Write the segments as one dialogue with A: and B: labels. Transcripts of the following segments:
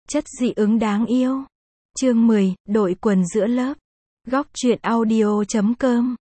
A: Chất dị ứng đáng yêu. Chương 10, đội quần giữa lớp. Góc truyện audio.com.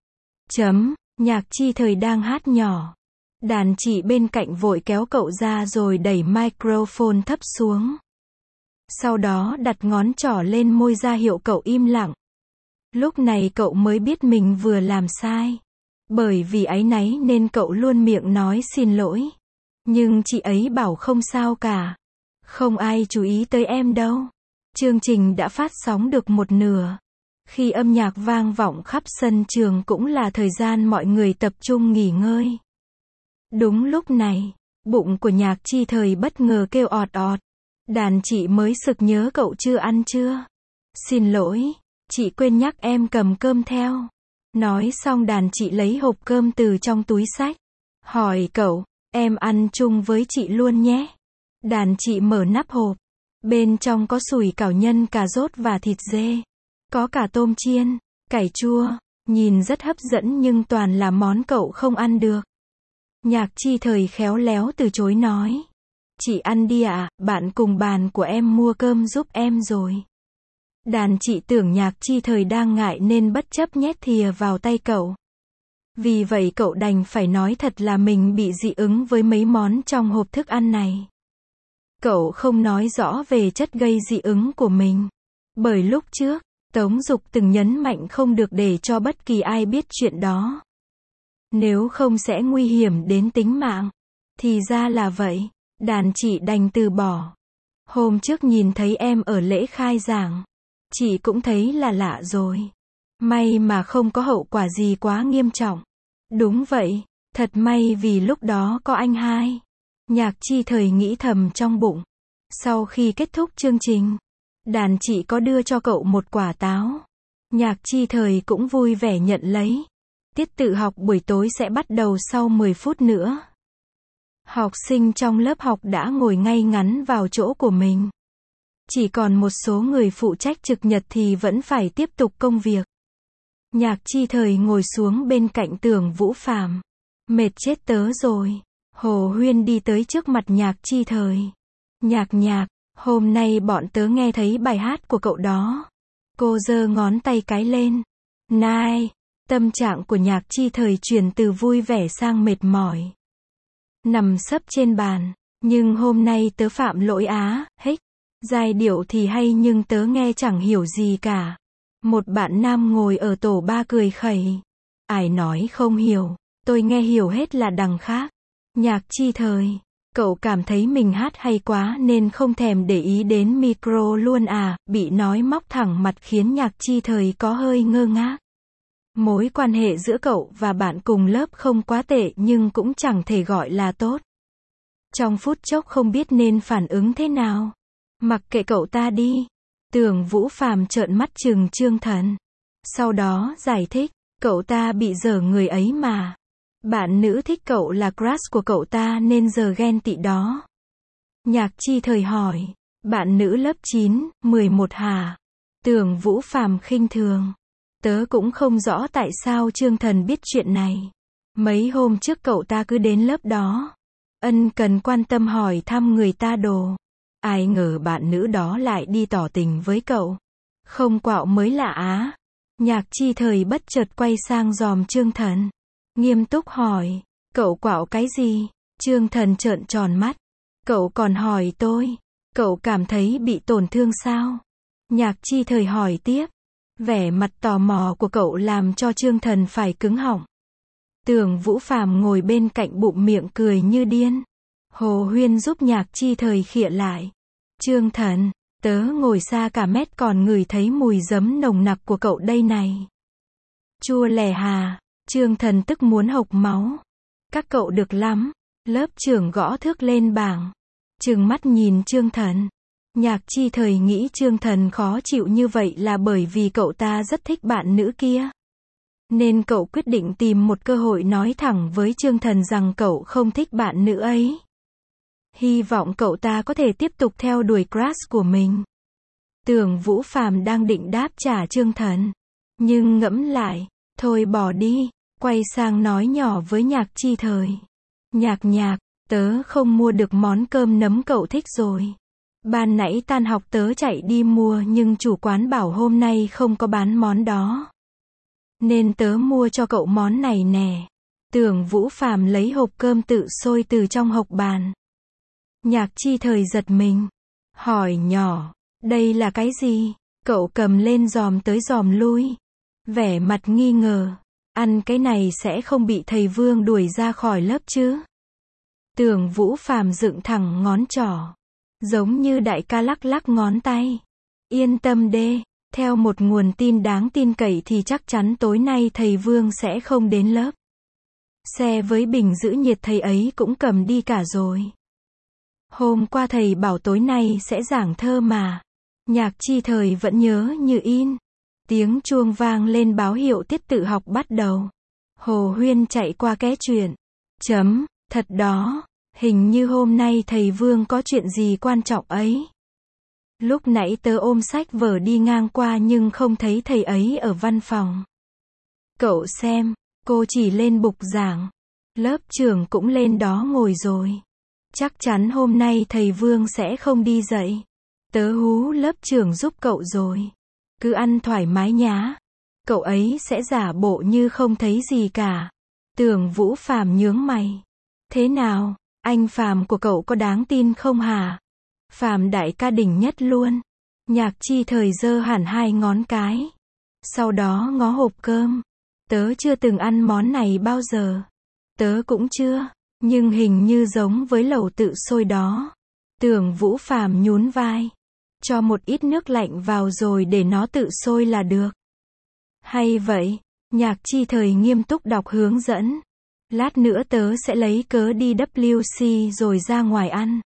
A: Nhạc Chi Thời đang hát nhỏ. Đàn chị bên cạnh vội kéo cậu ra rồi đẩy microphone thấp xuống. Sau đó đặt ngón trỏ lên môi ra hiệu cậu im lặng. Lúc này cậu mới biết mình vừa làm sai. Bởi vì áy náy nên cậu luôn miệng nói xin lỗi. Nhưng chị ấy bảo không sao cả. Không ai chú ý tới em đâu. Chương trình đã phát sóng được một nửa. Khi âm nhạc vang vọng khắp sân trường cũng là thời gian mọi người tập trung nghỉ ngơi. Đúng lúc này, bụng của Nhạc Chi Thời bất ngờ kêu ọt ọt. Đàn chị mới sực nhớ cậu chưa ăn chưa. Xin lỗi, chị quên nhắc em cầm cơm theo. Nói xong đàn chị lấy hộp cơm từ trong túi xách. Hỏi cậu, em ăn chung với chị luôn nhé. Đàn chị mở nắp hộp. Bên trong có sủi cảo nhân, cà rốt và thịt dê. Có cả tôm chiên, cải chua. Nhìn rất hấp dẫn nhưng toàn là món cậu không ăn được. Nhạc Chi Thời khéo léo từ chối nói. Chị ăn đi ạ, bạn cùng bàn của em mua cơm giúp em rồi. Đàn chị tưởng Nhạc Chi Thời đang ngại nên bất chấp nhét thìa vào tay cậu. Vì vậy cậu đành phải nói thật là mình bị dị ứng với mấy món trong hộp thức ăn này. Cậu không nói rõ về chất gây dị ứng của mình. Bởi lúc trước, Tống Dục từng nhấn mạnh không được để cho bất kỳ ai biết chuyện đó. Nếu không sẽ nguy hiểm đến tính mạng. Thì ra là vậy. Đàn chị đành từ bỏ. Hôm trước nhìn thấy em ở lễ khai giảng. Chị cũng thấy là lạ rồi. May mà không có hậu quả gì quá nghiêm trọng. Đúng vậy, thật may vì lúc đó có anh hai. Nhạc Chi Thời nghĩ thầm trong bụng. Sau khi kết thúc chương trình, đàn chị có đưa cho cậu một quả táo. Nhạc Chi Thời cũng vui vẻ nhận lấy. Tiết tự học buổi tối sẽ bắt đầu sau 10 phút nữa. Học sinh trong lớp học đã ngồi ngay ngắn vào chỗ của mình. Chỉ còn một số người phụ trách trực nhật thì vẫn phải tiếp tục công việc. Nhạc Chi Thời ngồi xuống bên cạnh Tưởng Vũ Phàm. Mệt chết tớ rồi. Hồ Huyên đi tới trước mặt Nhạc Chi Thời. Nhạc, hôm nay bọn tớ nghe thấy bài hát của cậu đó. Cô giơ ngón tay cái lên. Nai, tâm trạng của Nhạc Chi Thời chuyển từ vui vẻ sang mệt mỏi. Nằm sấp trên bàn. Nhưng hôm nay tớ phạm lỗi á, hếch. Giai điệu thì hay nhưng tớ nghe chẳng hiểu gì cả. Một bạn nam ngồi ở tổ 3 cười khẩy. Ai nói không hiểu, tôi nghe hiểu hết là đằng khác. Nhạc Chi Thời, cậu cảm thấy mình hát hay quá nên không thèm để ý đến micro luôn à, bị nói móc thẳng mặt khiến Nhạc Chi Thời có hơi ngơ ngác. Mối quan hệ giữa cậu và bạn cùng lớp không quá tệ nhưng cũng chẳng thể gọi là tốt. Trong phút chốc không biết nên phản ứng thế nào. Mặc kệ cậu ta đi. Tưởng Vũ Phàm trợn mắt trừng Chương Thần. Sau đó giải thích, cậu ta bị dở người ấy mà. Bạn nữ thích cậu là crush của cậu ta nên giờ ghen tị đó. Nhạc Chi Thời hỏi, bạn nữ lớp 9, 11 hả? Tưởng Vũ Phàm khinh thường. Tớ cũng không rõ tại sao Chương Thần biết chuyện này. Mấy hôm trước cậu ta cứ đến lớp đó. Ân cần quan tâm hỏi thăm người ta đồ. Ai ngờ bạn nữ đó lại đi tỏ tình với cậu. Không quạo mới lạ á. Nhạc Chi Thời bất chợt quay sang dòm Chương Thần. Nghiêm túc hỏi, cậu quạo cái gì? Chương Thần trợn tròn mắt. Cậu còn hỏi tôi, cậu cảm thấy bị tổn thương sao? Nhạc Chi Thời hỏi tiếp. Vẻ mặt tò mò của cậu làm cho Chương Thần phải cứng họng. Tưởng Vũ Phàm ngồi bên cạnh bụng miệng cười như điên. Hồ Huyên giúp Nhạc Chi Thời khịa lại. Chương Thần, tớ ngồi xa cả mét còn ngửi thấy mùi giấm nồng nặc của cậu đây này. Chua lẻ hà. Chương Thần tức muốn hộc máu. Các cậu được lắm. Lớp trưởng gõ thước lên bảng. Trừng mắt nhìn Chương Thần. Nhạc Chi Thời nghĩ Chương Thần khó chịu như vậy là bởi vì cậu ta rất thích bạn nữ kia. Nên cậu quyết định tìm một cơ hội nói thẳng với Chương Thần rằng cậu không thích bạn nữ ấy. Hy vọng cậu ta có thể tiếp tục theo đuổi crush của mình. Tưởng Vũ Phàm đang định đáp trả Chương Thần. Nhưng ngẫm lại, thôi bỏ đi, quay sang nói nhỏ với Nhạc Chi Thời. Nhạc, tớ không mua được món cơm nấm cậu thích rồi. Ban nãy tan học tớ chạy đi mua nhưng chủ quán bảo hôm nay không có bán món đó. Nên tớ mua cho cậu món này nè. Tưởng Vũ Phàm lấy hộp cơm tự sôi từ trong hộc bàn. Nhạc Chi Thời giật mình. Hỏi nhỏ, đây là cái gì? Cậu cầm lên dòm tới dòm lui. Vẻ mặt nghi ngờ. Ăn cái này sẽ không bị thầy Vương đuổi ra khỏi lớp chứ? Tưởng Vũ Phàm dựng thẳng ngón trỏ. Giống như đại ca lắc lắc ngón tay. Yên tâm đê, theo một nguồn tin đáng tin cậy thì chắc chắn tối nay thầy Vương sẽ không đến lớp. Xe với bình giữ nhiệt thầy ấy cũng cầm đi cả rồi. Hôm qua thầy bảo tối nay sẽ giảng thơ mà. Nhạc Chi Thời vẫn nhớ như in. Tiếng chuông vang lên báo hiệu tiết tự học bắt đầu. Hồ Huyên chạy qua ké chuyện. Thật đó, hình như hôm nay thầy Vương có chuyện gì quan trọng ấy. Lúc nãy tớ ôm sách vở đi ngang qua nhưng không thấy thầy ấy ở văn phòng. Cậu xem, cô chỉ lên bục giảng. Lớp trưởng cũng lên đó ngồi rồi. Chắc chắn hôm nay thầy Vương sẽ không đi dạy. Tớ hú lớp trưởng giúp cậu rồi. Cứ ăn thoải mái nhá. Cậu ấy sẽ giả bộ như không thấy gì cả. Tưởng Vũ Phàm nhướng mày. Thế nào, anh Phàm của cậu có đáng tin không hả? Phàm đại ca đỉnh nhất luôn. Nhạc Chi Thời giơ hẳn hai ngón cái. Sau đó ngó hộp cơm. Tớ chưa từng ăn món này bao giờ. Tớ cũng chưa, nhưng hình như giống với lẩu tự sôi đó. Tưởng Vũ Phàm nhún vai. Cho một ít nước lạnh vào rồi để nó tự sôi là được. Hay vậy, Nhạc Chi Thời nghiêm túc đọc hướng dẫn. Lát nữa tớ sẽ lấy cớ đi WC rồi ra ngoài ăn.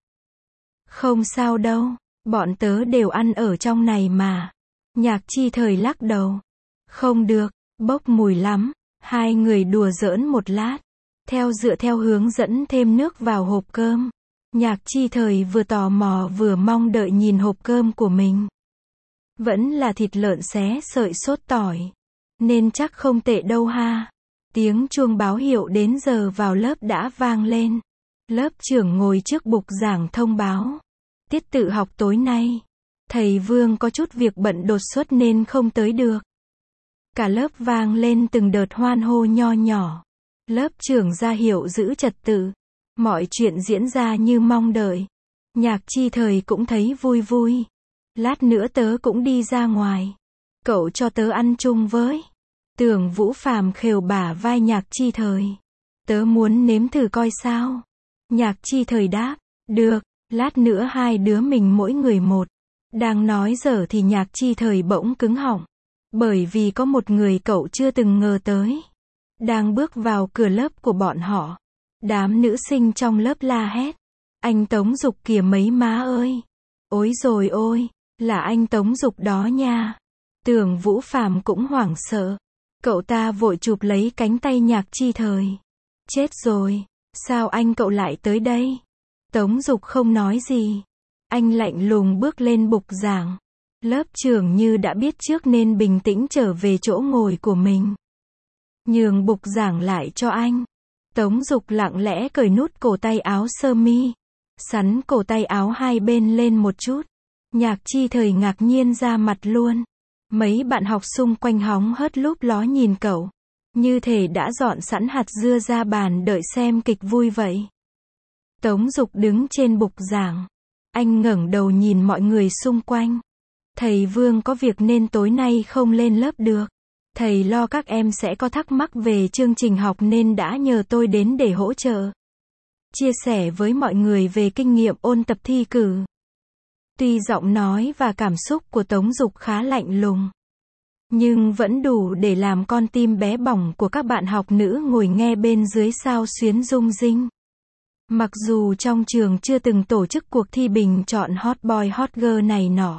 A: Không sao đâu, bọn tớ đều ăn ở trong này mà. Nhạc Chi Thời lắc đầu. Không được, bốc mùi lắm. Hai người đùa giỡn một lát. Dựa theo hướng dẫn thêm nước vào hộp cơm. Nhạc Chi Thời vừa tò mò vừa mong đợi nhìn hộp cơm của mình. Vẫn là thịt lợn xé sợi sốt tỏi. Nên chắc không tệ đâu ha. Tiếng chuông báo hiệu đến giờ vào lớp đã vang lên. Lớp trưởng ngồi trước bục giảng thông báo. Tiết tự học tối nay. Thầy Vương có chút việc bận đột xuất nên không tới được. Cả lớp vang lên từng đợt hoan hô nho nhỏ. Lớp trưởng ra hiệu giữ trật tự. Mọi chuyện diễn ra như mong đợi. Nhạc Chi Thời cũng thấy vui vui. Lát nữa tớ cũng đi ra ngoài. Cậu cho tớ ăn chung với. Tưởng Vũ Phàm khều bả vai Nhạc Chi Thời. Tớ muốn nếm thử coi sao. Nhạc Chi Thời đáp. Được, lát nữa hai đứa mình mỗi người một. Đang nói dở thì Nhạc Chi Thời bỗng cứng họng. Bởi vì có một người cậu chưa từng ngờ tới. Đang bước vào cửa lớp của bọn họ. Đám nữ sinh trong lớp la hét. Anh Tống Dục kìa mấy má ơi. Ôi rồi ôi, là anh Tống Dục đó nha. Tưởng Vũ Phàm cũng hoảng sợ. Cậu ta vội chụp lấy cánh tay Nhạc Chi Thời. Chết rồi, sao anh cậu lại tới đây? Tống Dục không nói gì. Anh lạnh lùng bước lên bục giảng. Lớp trưởng như đã biết trước nên bình tĩnh trở về chỗ ngồi của mình. Nhường bục giảng lại cho anh. Tống Dục lặng lẽ cởi nút cổ tay áo sơ mi. Sắn cổ tay áo hai bên lên một chút. Nhạc Chi Thời ngạc nhiên ra mặt luôn. Mấy bạn học xung quanh hóng hớt lúp ló nhìn cậu. Như thể đã dọn sẵn hạt dưa ra bàn đợi xem kịch vui vậy. Tống Dục đứng trên bục giảng. Anh ngẩng đầu nhìn mọi người xung quanh. Thầy Vương có việc nên tối nay không lên lớp được. Thầy lo các em sẽ có thắc mắc về chương trình học nên đã nhờ tôi đến để hỗ trợ. Chia sẻ với mọi người về kinh nghiệm ôn tập thi cử. Tuy giọng nói và cảm xúc của Tống Dục khá lạnh lùng, nhưng vẫn đủ để làm con tim bé bỏng của các bạn học nữ ngồi nghe bên dưới xao xuyến rung rinh. Mặc dù trong trường chưa từng tổ chức cuộc thi bình chọn hot boy hot girl này nọ.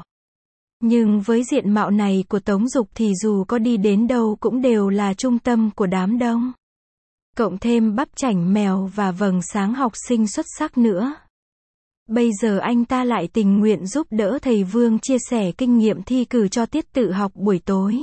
A: Nhưng với diện mạo này của Tống Dục thì dù có đi đến đâu cũng đều là trung tâm của đám đông. Cộng thêm bắp chảnh mèo và vầng sáng học sinh xuất sắc nữa. Bây giờ anh ta lại tình nguyện giúp đỡ thầy Vương chia sẻ kinh nghiệm thi cử cho tiết tự học buổi tối.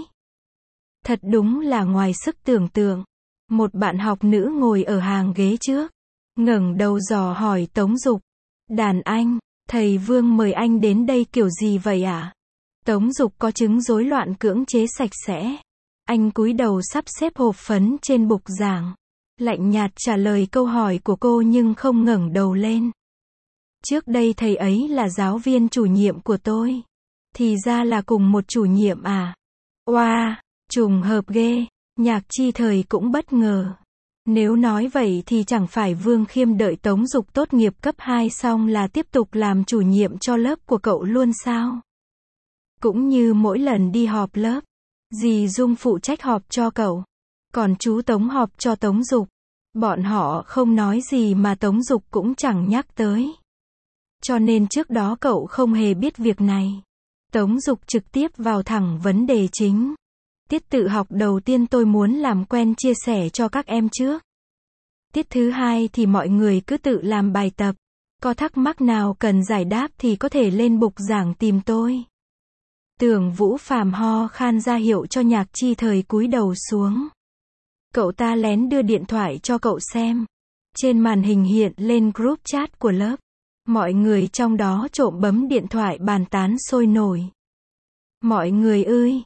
A: Thật đúng là ngoài sức tưởng tượng. Một bạn học nữ ngồi ở hàng ghế trước. Ngẩng đầu dò hỏi Tống Dục. Đàn anh, Thầy Vương mời anh đến đây kiểu gì vậy ạ? Tống Dục có chứng rối loạn cưỡng chế sạch sẽ. Anh cúi đầu sắp xếp hộp phấn trên bục giảng. Lạnh nhạt trả lời câu hỏi của cô nhưng không ngẩng đầu lên. Trước đây thầy ấy là giáo viên chủ nhiệm của tôi. Thì ra là cùng một chủ nhiệm à? Oa, trùng hợp ghê. Nhạc Chi Thời cũng bất ngờ. Nếu nói vậy thì chẳng phải Vương Khiêm đợi Tống Dục tốt nghiệp cấp 2 xong là tiếp tục làm chủ nhiệm cho lớp của cậu luôn sao? Cũng như mỗi lần đi họp lớp, dì Dung phụ trách họp cho cậu, còn chú Tống họp cho Tống Dục. Bọn họ không nói gì mà Tống Dục cũng chẳng nhắc tới. Cho nên trước đó cậu không hề biết việc này. Tống Dục trực tiếp vào thẳng vấn đề chính. Tiết tự học đầu tiên tôi muốn làm quen chia sẻ cho các em trước. Tiết thứ hai thì mọi người cứ tự làm bài tập. Có thắc mắc nào cần giải đáp thì có thể lên bục giảng tìm tôi. Tưởng Vũ Phàm ho khan ra hiệu cho Nhạc Chi Thời cúi đầu xuống. Cậu ta lén đưa điện thoại cho cậu xem. Trên màn hình hiện lên group chat của lớp. Mọi người trong đó trộm bấm điện thoại bàn tán sôi nổi. Mọi người ơi,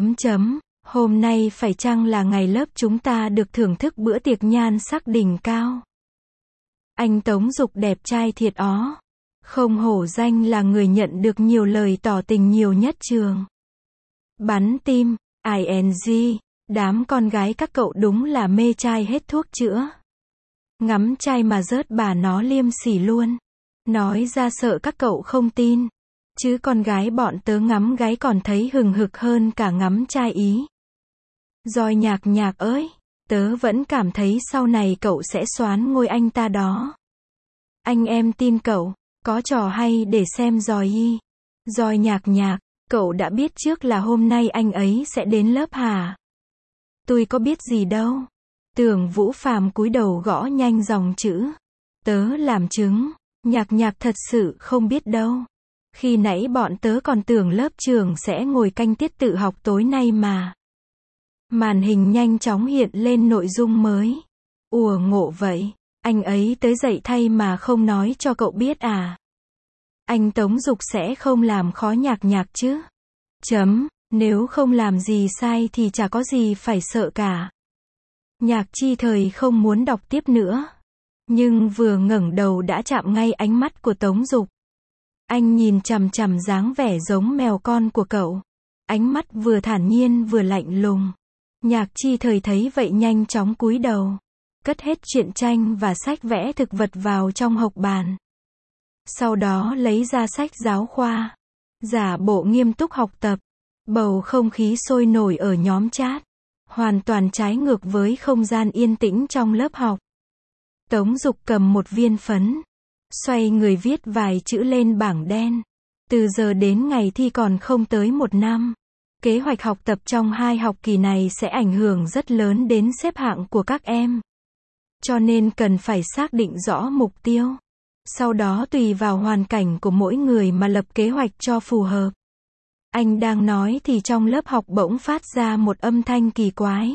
A: hôm nay phải chăng là ngày lớp chúng ta được thưởng thức bữa tiệc nhan sắc đỉnh cao? Anh Tống Dục đẹp trai thiệt ó. Không hổ danh là người nhận được nhiều lời tỏ tình nhiều nhất trường. Bắn tim, ING, đám con gái các cậu đúng là mê trai hết thuốc chữa. Ngắm trai mà rớt bà nó liêm sỉ luôn. Nói ra sợ các cậu không tin. Chứ con gái bọn tớ ngắm gái còn thấy hừng hực hơn cả ngắm trai ý. Rồi Nhạc ơi, tớ vẫn cảm thấy sau này cậu sẽ soán ngôi anh ta đó. Anh em tin cậu, có trò hay để xem rồi y. Rồi Nhạc, cậu đã biết trước là hôm nay anh ấy sẽ đến lớp hả? Tôi có biết gì đâu. Tưởng Vũ Phàm cúi đầu gõ nhanh dòng chữ. Tớ làm chứng, Nhạc thật sự không biết đâu. Khi nãy bọn tớ còn tưởng lớp trưởng sẽ ngồi canh tiết tự học tối nay mà. Màn hình nhanh chóng hiện lên nội dung mới. Ủa ngộ vậy, anh ấy tới dậy thay mà không nói cho cậu biết à? Anh Tống Dục sẽ không làm khó Nhạc chứ? Nếu không làm gì sai thì chả có gì phải sợ cả. Nhạc Chi Thời không muốn đọc tiếp nữa. Nhưng vừa ngẩng đầu đã chạm ngay ánh mắt của Tống Dục. Anh nhìn chằm chằm dáng vẻ giống mèo con của cậu. Ánh mắt vừa thản nhiên vừa lạnh lùng. Nhạc Chi Thời thấy vậy nhanh chóng cúi đầu. Cất hết truyện tranh và sách vẽ thực vật vào trong hộc bàn. Sau đó lấy ra sách giáo khoa. Giả bộ nghiêm túc học tập. Bầu không khí sôi nổi ở nhóm chat. Hoàn toàn trái ngược với không gian yên tĩnh trong lớp học. Tống Dục cầm một viên phấn. Xoay người viết vài chữ lên bảng đen. Từ giờ đến ngày thi còn không tới 1 năm. Kế hoạch học tập trong 2 học kỳ này sẽ ảnh hưởng rất lớn đến xếp hạng của các em. Cho nên cần phải xác định rõ mục tiêu. Sau đó tùy vào hoàn cảnh của mỗi người mà lập kế hoạch cho phù hợp. Anh đang nói thì trong lớp học bỗng phát ra một âm thanh kỳ quái.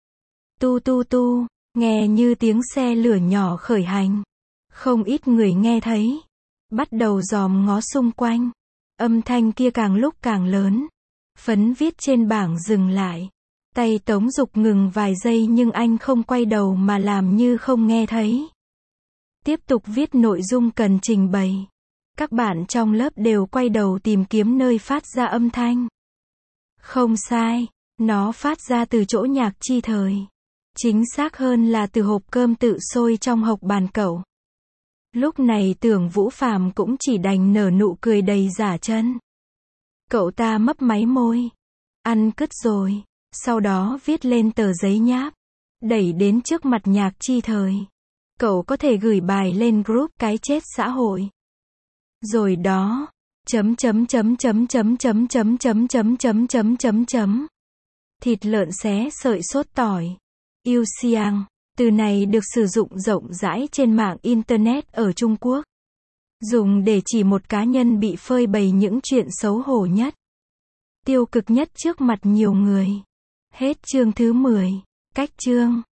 A: Tu, nghe như tiếng xe lửa nhỏ khởi hành. Không ít người nghe thấy. Bắt đầu dòm ngó xung quanh. Âm thanh kia càng lúc càng lớn. Phấn viết trên bảng dừng lại. Tay Tống Dục ngừng vài giây nhưng anh không quay đầu mà làm như không nghe thấy. Tiếp tục viết nội dung cần trình bày. Các bạn trong lớp đều quay đầu tìm kiếm nơi phát ra âm thanh. Không sai, nó phát ra từ chỗ Nhạc Chi Thời. Chính xác hơn là từ hộp cơm tự sôi trong hộc bàn cậu. Lúc này Tưởng Vũ Phàm cũng chỉ đành nở nụ cười đầy giả chân. Cậu ta mấp máy môi. Ăn cứt rồi. Sau đó viết lên tờ giấy nháp. Đẩy đến trước mặt Nhạc Chi Thời. Cậu có thể gửi bài lên group cái chết xã hội. Rồi đó. Thịt lợn xé sợi sốt tỏi. Yêu xiang. Từ này được sử dụng rộng rãi trên mạng Internet ở Trung Quốc. Dùng để chỉ một cá nhân bị phơi bày những chuyện xấu hổ nhất. Tiêu cực nhất trước mặt nhiều người. Hết chương thứ 10. Cách chương.